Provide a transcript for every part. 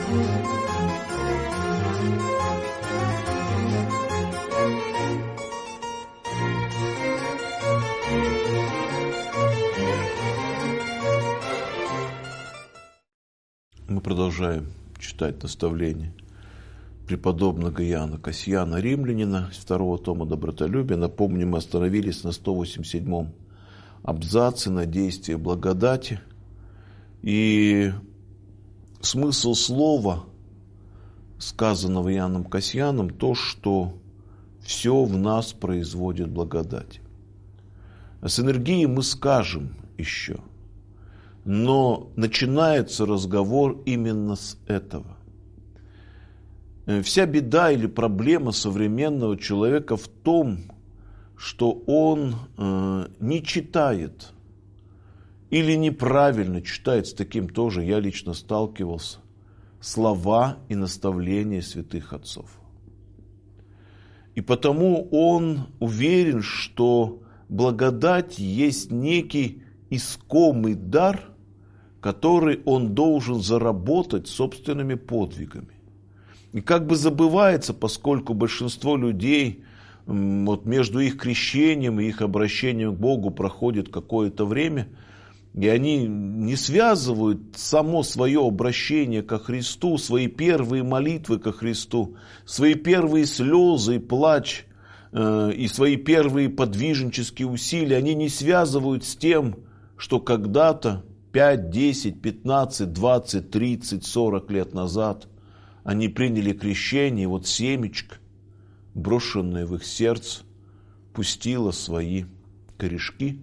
Мы продолжаем читать наставления преподобного Иоанна Кассиана Римлянина из 2 тома «Добротолюбие». Напомню, мы остановились на 187-м абзаце на действие благодати. И смысл слова, сказанного Иоанном Кассианом, то, что все в нас производит благодать. А с энергией мы скажем еще. Но начинается разговор именно с этого. Вся беда или проблема современного человека в том, что он не читает или неправильно читает, с таким тоже я лично сталкивался, слова и наставления святых отцов. И потому он уверен, что благодать есть некий искомый дар, который он должен заработать собственными подвигами. И как бы забывается, поскольку большинство людей, вот между их крещением и их обращением к Богу проходит какое-то время, и они не связывают само свое обращение ко Христу, свои первые молитвы ко Христу, свои первые слезы и плач, и свои первые подвижнические усилия, они не связывают с тем, что когда-то 5, 10, 15, 20, 30, 40 лет назад они приняли крещение, и вот семечко, брошенное в их сердце, пустило свои корешки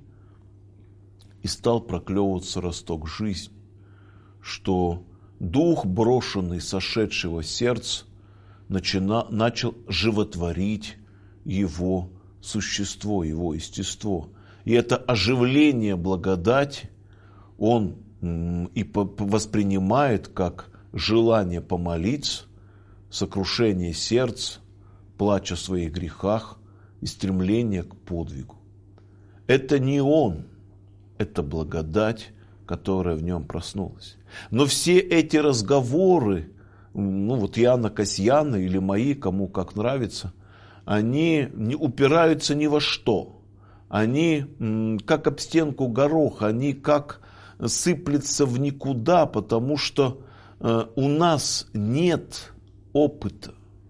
и стал проклевываться росток жизни, что дух, брошенный, сошедшего сердца, начал животворить его существо, его естество. И это оживление благодати он и воспринимает как желание помолиться, сокрушение сердца, плач о своих грехах и стремление к подвигу. Это не он, это благодать, которая в нем проснулась. Но все эти разговоры, вот Иоанна Кассиана или мои, кому как нравится, они не упираются ни во что. Они как об стенку гороха, они как сыплются в никуда, потому что у нас нет опыта.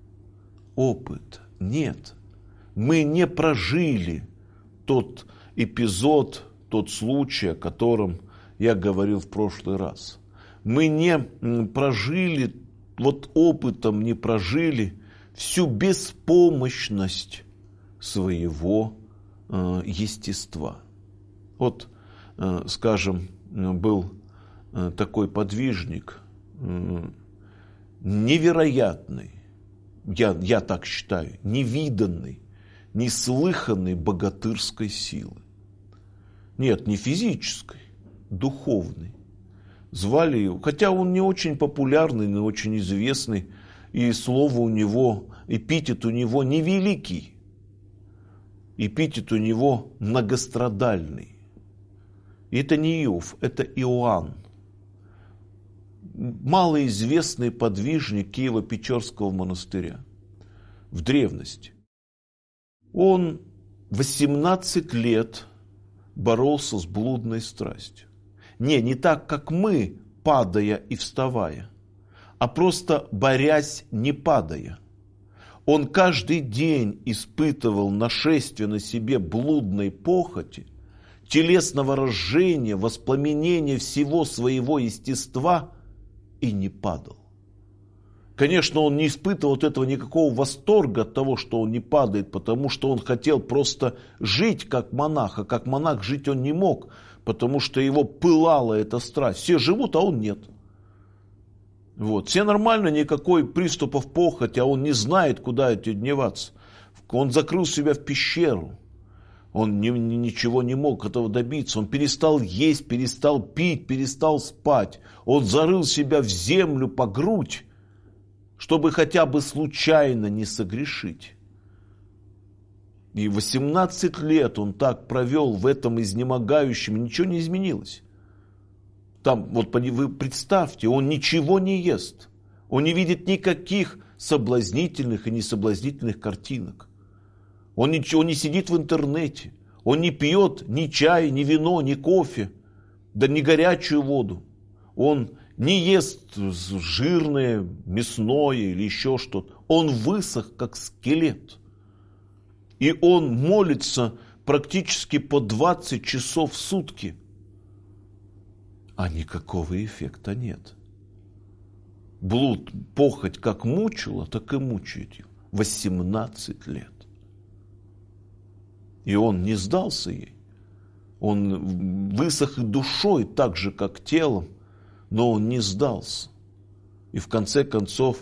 Опыта нет. Мы не прожили тот эпизод, тот случай, о котором я говорил в прошлый раз. Мы не прожили, вот опытом не прожили всю беспомощность своего естества. Вот, скажем, был такой подвижник, невероятный, я так считаю, невиданный, неслыханной богатырской силы. Нет, не физической, духовной. Звали его, хотя он не очень популярный, не очень известный, и слово у него, эпитет у него невеликий. Эпитет у него многострадальный. И это не Иов, это Иоанн. Малоизвестный подвижник Киево-Печерского монастыря в древности. Он 18 лет боролся с блудной страстью. Не так, как мы, падая и вставая, а просто борясь, не падая. Он каждый день испытывал нашествие на себе блудной похоти, телесного разжения, воспламенения всего своего естества и не падал. Конечно, он не испытывал от этого никакого восторга от того, что он не падает, потому что он хотел просто жить как монах, а как монах жить он не мог, потому что его пылала эта страсть. Все живут, а он нет. Вот. Все нормально, никакой приступов похоти, а он не знает, куда это деваться. Он закрыл себя в пещеру. Он ничего не мог этого добиться. Он перестал есть, перестал пить, перестал спать. Он зарыл себя в землю по грудь, чтобы хотя бы случайно не согрешить. И 18 лет он так провел в этом изнемогающем, ничего не изменилось. Там, вот вы представьте, он ничего не ест. Он не видит никаких соблазнительных и несоблазнительных картинок. Он не сидит в интернете. Он не пьет ни чай, ни вино, ни кофе, да ни горячую воду. Он не ест жирное, мясное или еще что-то. Он высох, как скелет. И он молится практически по 20 часов в сутки. А никакого эффекта нет. Блуд, похоть как мучила, так и мучает его. 18 лет. И он не сдался ей. Он высох душой так же, как телом, но он не сдался. И в конце концов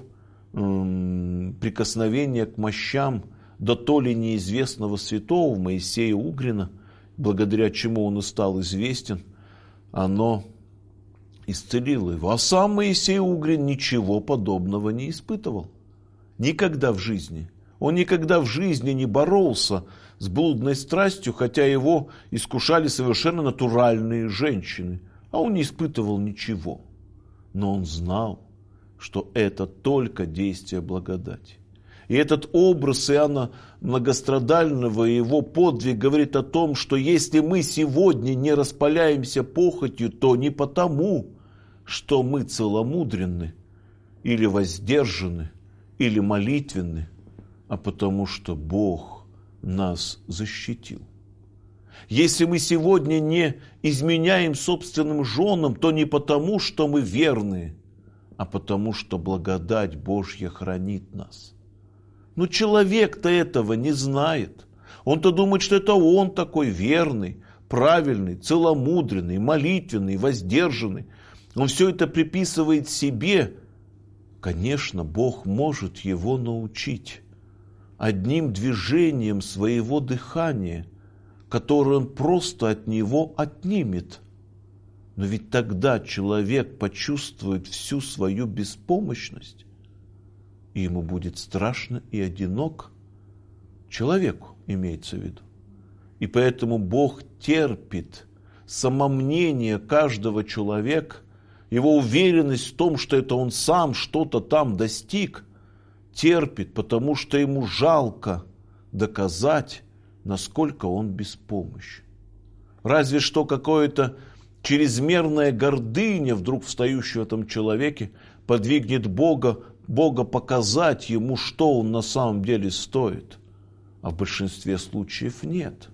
прикосновение к мощам до то ли неизвестного святого Моисея Угрина, благодаря чему он и стал известен, оно исцелило его. А сам Моисей Угрин ничего подобного не испытывал. Никогда в жизни. Он никогда в жизни не боролся с блудной страстью, хотя его искушали совершенно натуральные женщины. А он не испытывал ничего. Но он знал, что это только действие благодати. И этот образ Иоанна Многострадального и его подвиг говорит о том, что если мы сегодня не распаляемся похотью, то не потому, что мы целомудренны, или воздержаны, или молитвенны, а потому что Бог нас защитил. Если мы сегодня не изменяем собственным женам, то не потому, что мы верные, а потому что благодать Божья хранит нас. Но человек-то этого не знает. Он-то думает, что это он такой верный, правильный, целомудренный, молитвенный, воздержанный. Он все это приписывает себе. Конечно, Бог может его научить одним движением своего дыхания, которое он просто от него отнимет. Но ведь тогда человек почувствует всю свою беспомощность, и ему будет страшно и одинок. Человеку имеется в виду. И поэтому Бог терпит самомнение каждого человека, его уверенность в том, что это он сам что-то там достиг, терпит, потому что ему жалко доказать, насколько он беспомощен. Разве что какое-то чрезмерная гордыня, вдруг встающая в этом человеке, подвигнет Бога показать ему, что он на самом деле стоит. А в большинстве случаев нет.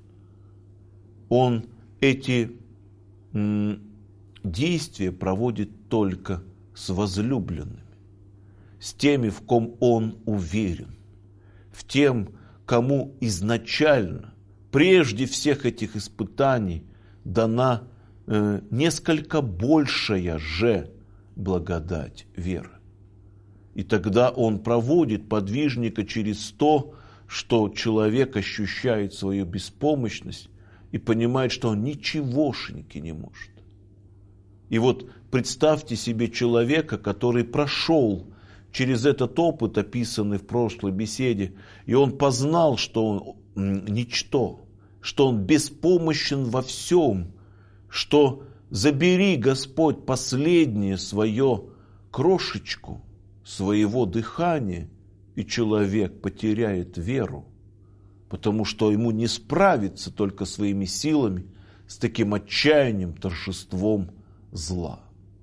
Он эти действия проводит только с возлюбленными, с теми, в ком он уверен, в тем, кому изначально, прежде всех этих испытаний, дана несколько большая же благодать веры. И тогда он проводит подвижника через то, что человек ощущает свою беспомощность и понимает, что он ничегошеньки не может. И вот представьте себе человека, который прошел через этот опыт, описанный в прошлой беседе, и он познал, что он ничто, что он беспомощен во всем, что забери, Господь, последнее свое крошечку своего дыхания, и человек потеряет веру, потому что ему не справиться только своими силами с таким отчаянием, торжеством зла.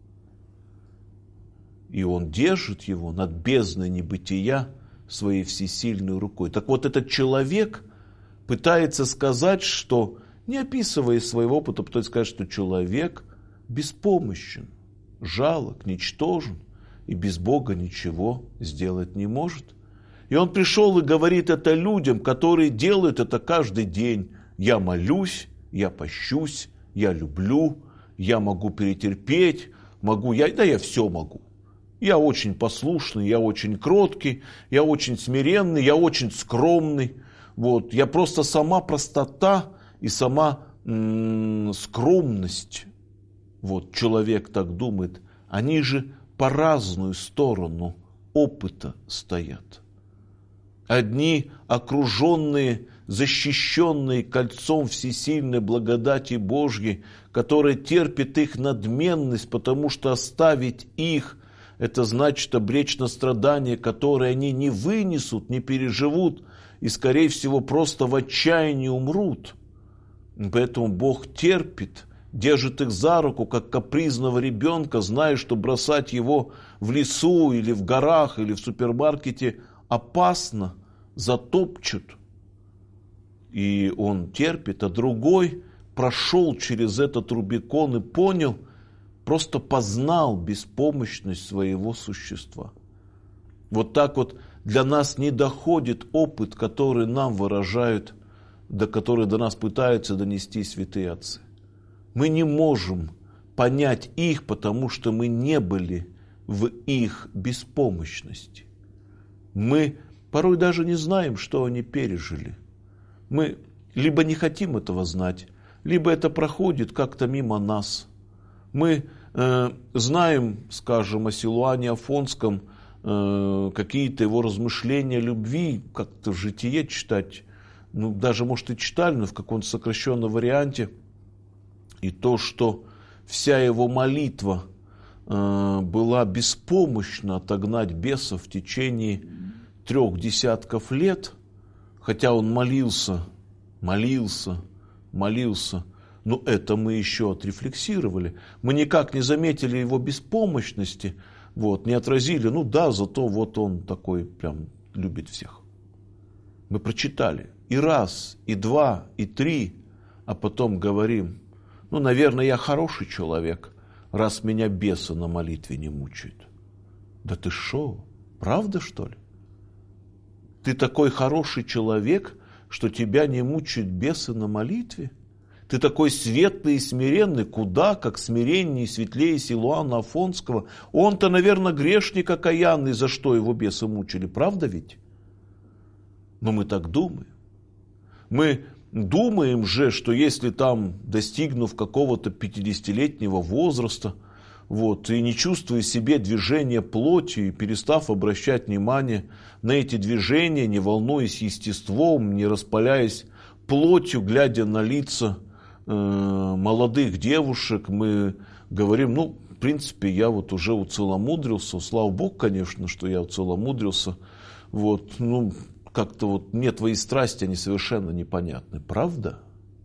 И он держит его над бездной небытия своей всесильной рукой. Так вот, этот человек пытается сказать, что, не описывая своего опыта, пытается сказать, что человек беспомощен, жалок, ничтожен, и без Бога ничего сделать не может. И он пришел и говорит это людям, которые делают это каждый день. Я молюсь, я пощусь, я люблю, я могу перетерпеть, я все могу. Я очень послушный, я очень кроткий, я очень смиренный, я очень скромный. Вот. Я просто сама простота и сама скромность. Вот. Человек так думает. Они же по разную сторону опыта стоят. Одни окруженные, защищенные кольцом всесильной благодати Божьей, которая терпит их надменность, потому что оставить их это значит обречь на страдания, которые они не вынесут, не переживут и, скорее всего, просто в отчаянии умрут. Поэтому Бог терпит, держит их за руку, как капризного ребенка, зная, что бросать его в лесу или в горах или в супермаркете опасно, затопчут. И он терпит, а другой прошел через этот Рубикон и понял, просто познал беспомощность своего существа. Вот так вот для нас не доходит опыт, который нам выражают, который до нас пытаются донести святые отцы. Мы не можем понять их, потому что мы не были в их беспомощности. Мы порой даже не знаем, что они пережили. Мы либо не хотим этого знать, либо это проходит как-то мимо нас. Мы знаем, скажем, о Силуане Афонском, какие-то его размышления любви, как-то в житие читать, даже, может, и читали, но в каком-то сокращенном варианте. И то, что вся его молитва была беспомощна отогнать бесов в течение 3 десятков лет, хотя он молился, но это мы еще отрефлексировали. Мы никак не заметили его беспомощности, не отразили, зато вот он такой прям любит всех. Мы прочитали и раз, и 2, и 3, а потом говорим, наверное, я хороший человек, раз меня бесы на молитве не мучают. Да ты шо, правда что ли? Ты такой хороший человек, что тебя не мучают бесы на молитве? Ты такой светлый и смиренный, куда как смиреннее и светлее Силуана Афонского. Он-то, наверное, грешник окаянный, за что его бесы мучили, правда ведь? Но мы так думаем. Мы думаем же, что если там, достигнув какого-то 50-летнего возраста, и не чувствуя в себе движения плоти, и перестав обращать внимание на эти движения, не волнуясь естеством, не распаляясь плотью, глядя на лица молодых девушек, мы говорим, в принципе, я уже уцеломудрился, слава Богу, конечно, что я уцеломудрился, как-то мне твои страсти, они совершенно непонятны, правда?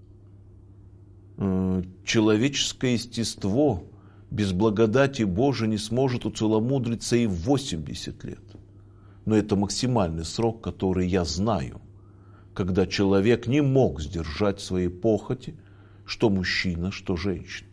Человеческое естество без благодати Божией не сможет уцеломудриться и в 80 лет. Но это максимальный срок, который я знаю, когда человек не мог сдержать свои похоти, что мужчина, что женщина.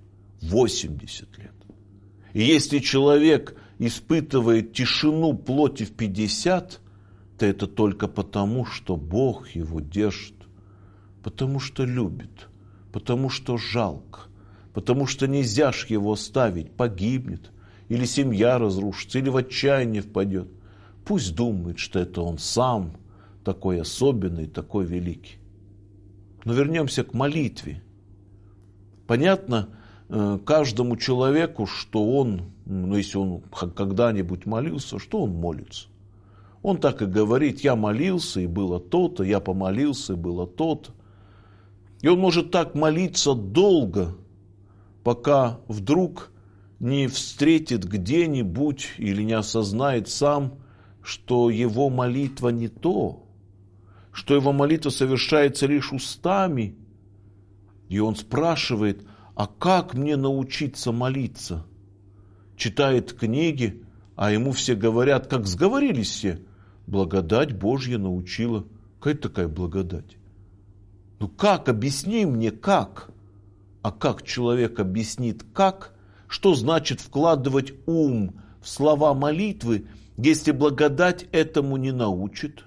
80 лет. И если человек испытывает тишину плоти в 50, то это только потому, что Бог его держит, потому что любит, потому что жалко, потому что нельзя ж его оставить, погибнет, или семья разрушится, или в отчаяние впадет. Пусть думает, что это он сам такой особенный, такой великий. Но вернемся к молитве. Понятно каждому человеку, что он, если он когда-нибудь молился, что он молится. Он так и говорит, я молился, и было то-то, я помолился, и было то-то. И он может так молиться долго, пока вдруг не встретит где-нибудь или не осознает сам, что его молитва не то, что его молитва совершается лишь устами. И он спрашивает, а как мне научиться молиться? Читает книги, а ему все говорят, как сговорились все, благодать Божья научила. Какая такая благодать? Как? Объясни мне, как? А как человек объяснит, как? Что значит вкладывать ум в слова молитвы, если благодать этому не научит?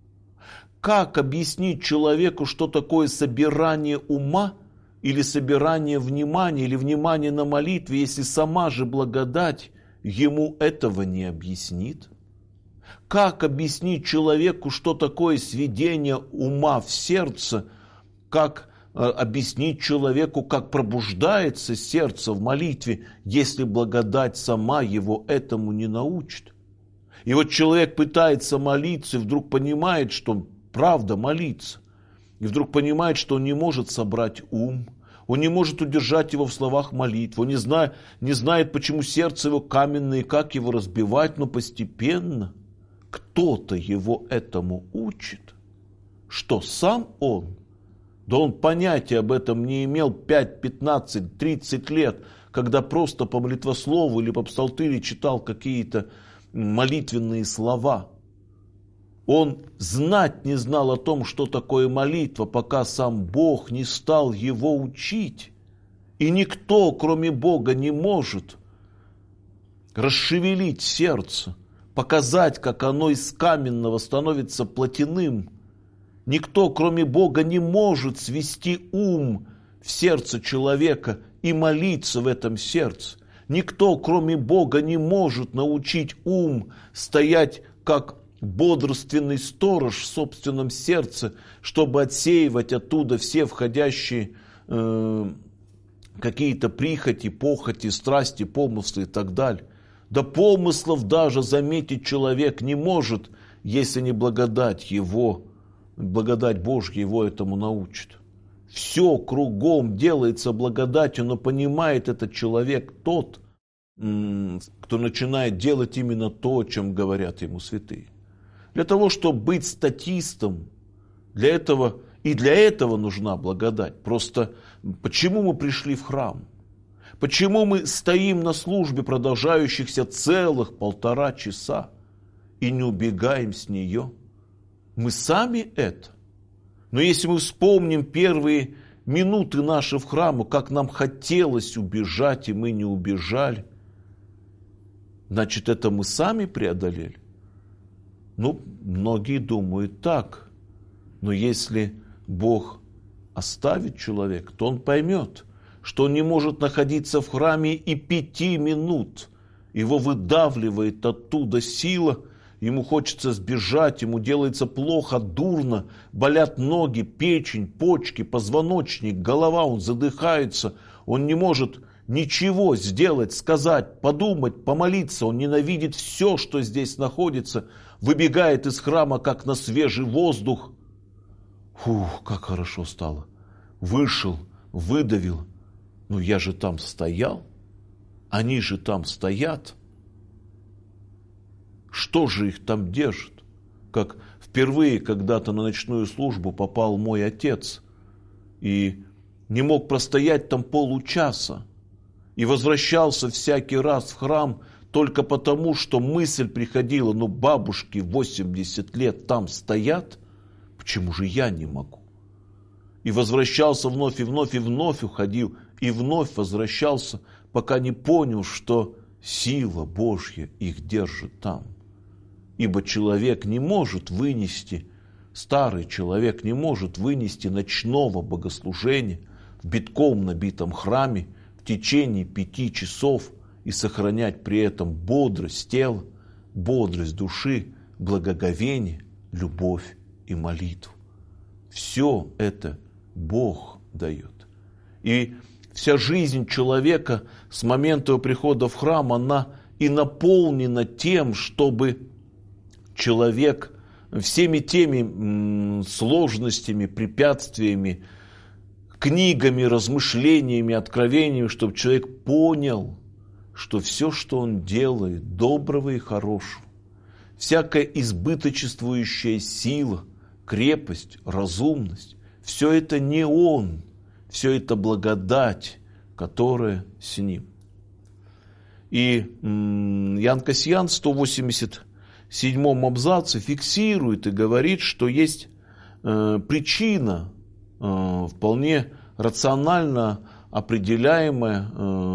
Как объяснить человеку, что такое собирание ума или собирание внимания, или внимание на молитве, если сама же благодать ему этого не объяснит? Как объяснить человеку, что такое сведение ума в сердце, как объяснить человеку, как пробуждается сердце в молитве, если благодать сама его этому не научит? И вот человек пытается молиться и вдруг понимает, что правда молиться. И вдруг понимает, что он не может собрать ум, Он не может удержать его в словах молитвы. Он не знает, почему сердце его каменное и как его разбивать, но постепенно кто-то его этому учит. Что, сам он? Да он понятия об этом не имел 5, 15, 30 лет, когда просто по молитвослову или по псалтыре читал какие-то молитвенные слова. Он знать не знал о том, что такое молитва, пока сам Бог не стал его учить. И никто, кроме Бога, не может расшевелить сердце, показать, как оно из каменного становится плотяным. Никто, кроме Бога, не может свести ум в сердце человека и молиться в этом сердце. Никто, кроме Бога, не может научить ум стоять как бодрственный сторож в собственном сердце, чтобы отсеивать оттуда все входящие какие-то прихоти, похоти, страсти, помыслы и так далее. Да помыслов даже заметить человек не может, если не благодать Божья его этому научит. Все кругом делается благодатью, но понимает этот человек тот, кто начинает делать именно то, о чем говорят ему святые. Для того, чтобы быть статистом, для этого нужна благодать. Просто почему мы пришли в храм? Почему мы стоим на службе, продолжающихся целых 1,5 часа, и не убегаем с нее? Мы сами это. Но если мы вспомним первые минуты наши в храму, как нам хотелось убежать, и мы не убежали, значит, это мы сами преодолели. Многие думают так. Но если Бог оставит человека, то он поймет, что он не может находиться в храме и 5 минут. Его выдавливает оттуда сила, ему хочется сбежать, ему делается плохо, дурно, болят ноги, печень, почки, позвоночник, голова, он задыхается, он не может ничего сделать, сказать, подумать, помолиться, он ненавидит все, что здесь находится, выбегает из храма, как на свежий воздух. Фух, как хорошо стало. Вышел, выдавил. Я же там стоял, они же там стоят. Что же их там держит? Как впервые когда-то на ночную службу попал мой отец и не мог простоять там получаса. И возвращался всякий раз в храм только потому, что мысль приходила, бабушки 80 лет там стоят, почему же я не могу? И возвращался вновь, и вновь, и вновь уходил, и вновь возвращался, пока не понял, что сила Божья их держит там. Ибо человек не может вынести, старый человек не может вынести ночного богослужения в битком набитом храме в течение 5 часов и сохранять при этом бодрость тела, бодрость души, благоговение, любовь и молитву. Все это Бог дает. И вся жизнь человека с момента его прихода в храм, она и наполнена тем, чтобы человек всеми теми сложностями, препятствиями, книгами, размышлениями, откровениями, чтобы человек понял, что все, что он делает, доброго и хорошего, всякая избыточествующая сила, крепость, разумность, все это не он, все это благодать, которая с ним. И Ян Кассиан в 187 абзаце фиксирует и говорит, что есть причина, вполне рационально определяемая,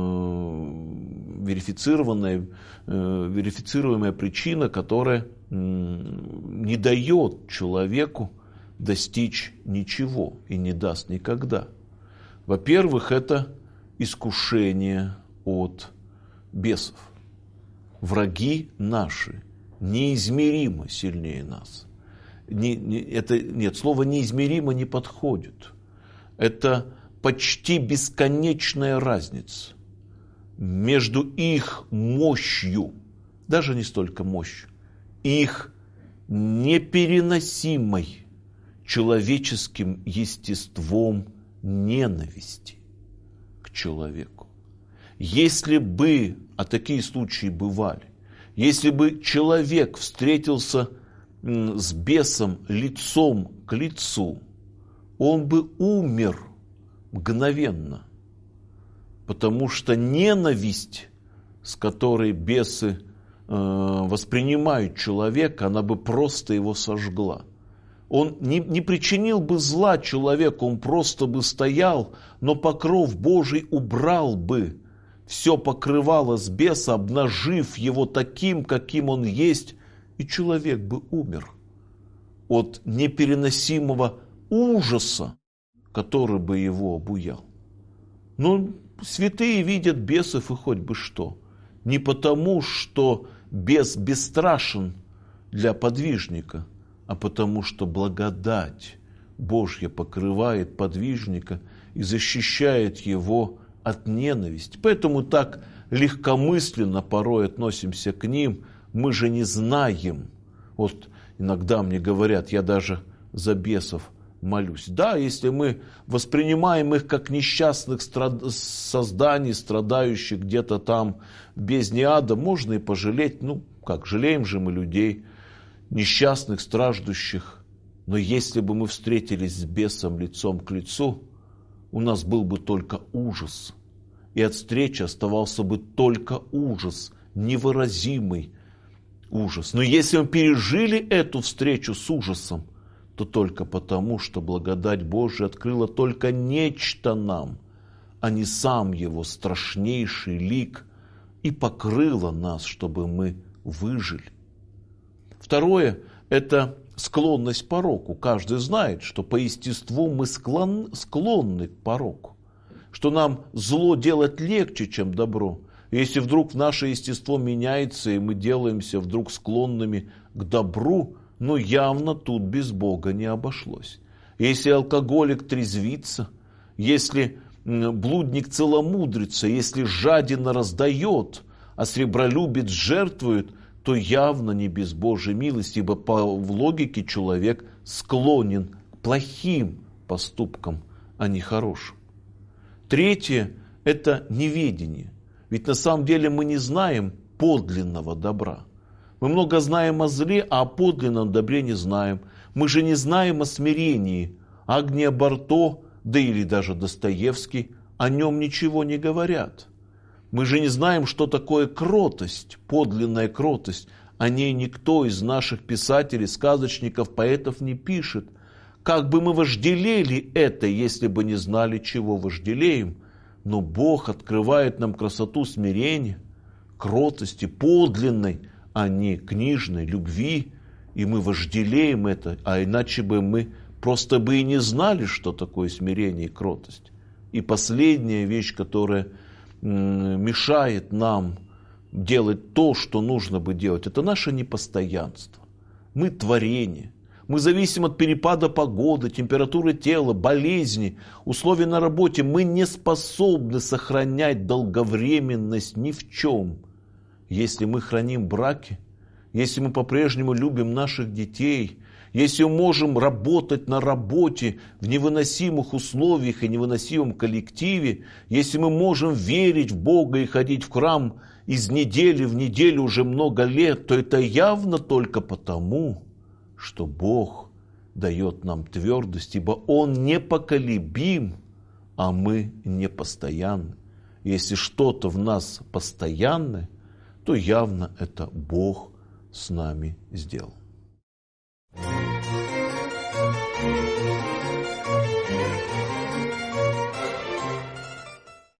верифицируемая причина, которая не дает человеку достичь ничего и не даст никогда. Во-первых, это искушение от бесов. Враги наши неизмеримо сильнее нас. Слово неизмеримо не подходит. Это почти бесконечная разница между их мощью, даже не столько мощью, их непереносимой человеческим естеством ненависти. к человеку. Если бы, а такие случаи бывали, если бы человек встретился с бесом лицом к лицу, он бы умер мгновенно. Потому что ненависть, с которой бесы воспринимают человека, она бы просто его сожгла. Он не причинил бы зла человеку, он просто бы стоял, но покров Божий убрал бы. Все покрывало с беса, обнажив его таким, каким он есть, и человек бы умер от непереносимого ужаса, который бы его обуял. Но святые видят бесов и хоть бы что. Не потому, что бес бесстрашен для подвижника, а потому, что благодать Божья покрывает подвижника и защищает его от ненависти. Поэтому так легкомысленно порой относимся к ним. Мы же не знаем. Вот иногда мне говорят, я даже за бесов молюсь. Да, если мы воспринимаем их как несчастных созданий, страдающих где-то там в бездне ада, можно и пожалеть. Ну, как, жалеем же мы людей, несчастных, страждущих. Но если бы мы встретились с бесом лицом к лицу, у нас был бы только ужас. И от встречи оставался бы только ужас, невыразимый ужас. Но если мы пережили эту встречу с ужасом, то только потому, что благодать Божия открыла только нечто нам, а не сам его страшнейший лик, и покрыла нас, чтобы мы выжили. Второе – это склонность к пороку. Каждый знает, что по естеству мы склонны к пороку, что нам зло делать легче, чем добро. Если вдруг наше естество меняется, и мы делаемся вдруг склонными к добру, но явно тут без Бога не обошлось. Если алкоголик трезвится, если блудник целомудрится, если жадина раздает, а сребролюбец жертвует, то явно не без Божьей милости, ибо в логике человек склонен к плохим поступкам, а не хорошим. Третье – это неведение. Ведь на самом деле мы не знаем подлинного добра. Мы много знаем о зле, а о подлинном добре не знаем. Мы же не знаем о смирении. Агния Барто, да или даже Достоевский, о нем ничего не говорят. Мы же не знаем, что такое кротость, подлинная кротость. О ней никто из наших писателей, сказочников, поэтов не пишет. Как бы мы вожделели это, если бы не знали, чего вожделеем. Но Бог открывает нам красоту смирения, кротости, подлинной, а не книжной любви. И мы вожделеем это, а иначе бы мы просто бы и не знали, что такое смирение и кротость. И последняя вещь, которая мешает нам делать то, что нужно бы делать, это наше непостоянство. Мы творение. Мы зависим от перепада погоды, температуры тела, болезни, условий на работе. Мы не способны сохранять долговременность ни в чем. Если мы храним браки, если мы по-прежнему любим наших детей, если мы можем работать на работе в невыносимых условиях и невыносимом коллективе, если мы можем верить в Бога и ходить в храм из недели в неделю уже много лет, то это явно только потому, что Бог дает нам твердость, ибо Он непоколебим, а мы непостоянны. Если что-то в нас постоянное, то явно это Бог с нами сделал.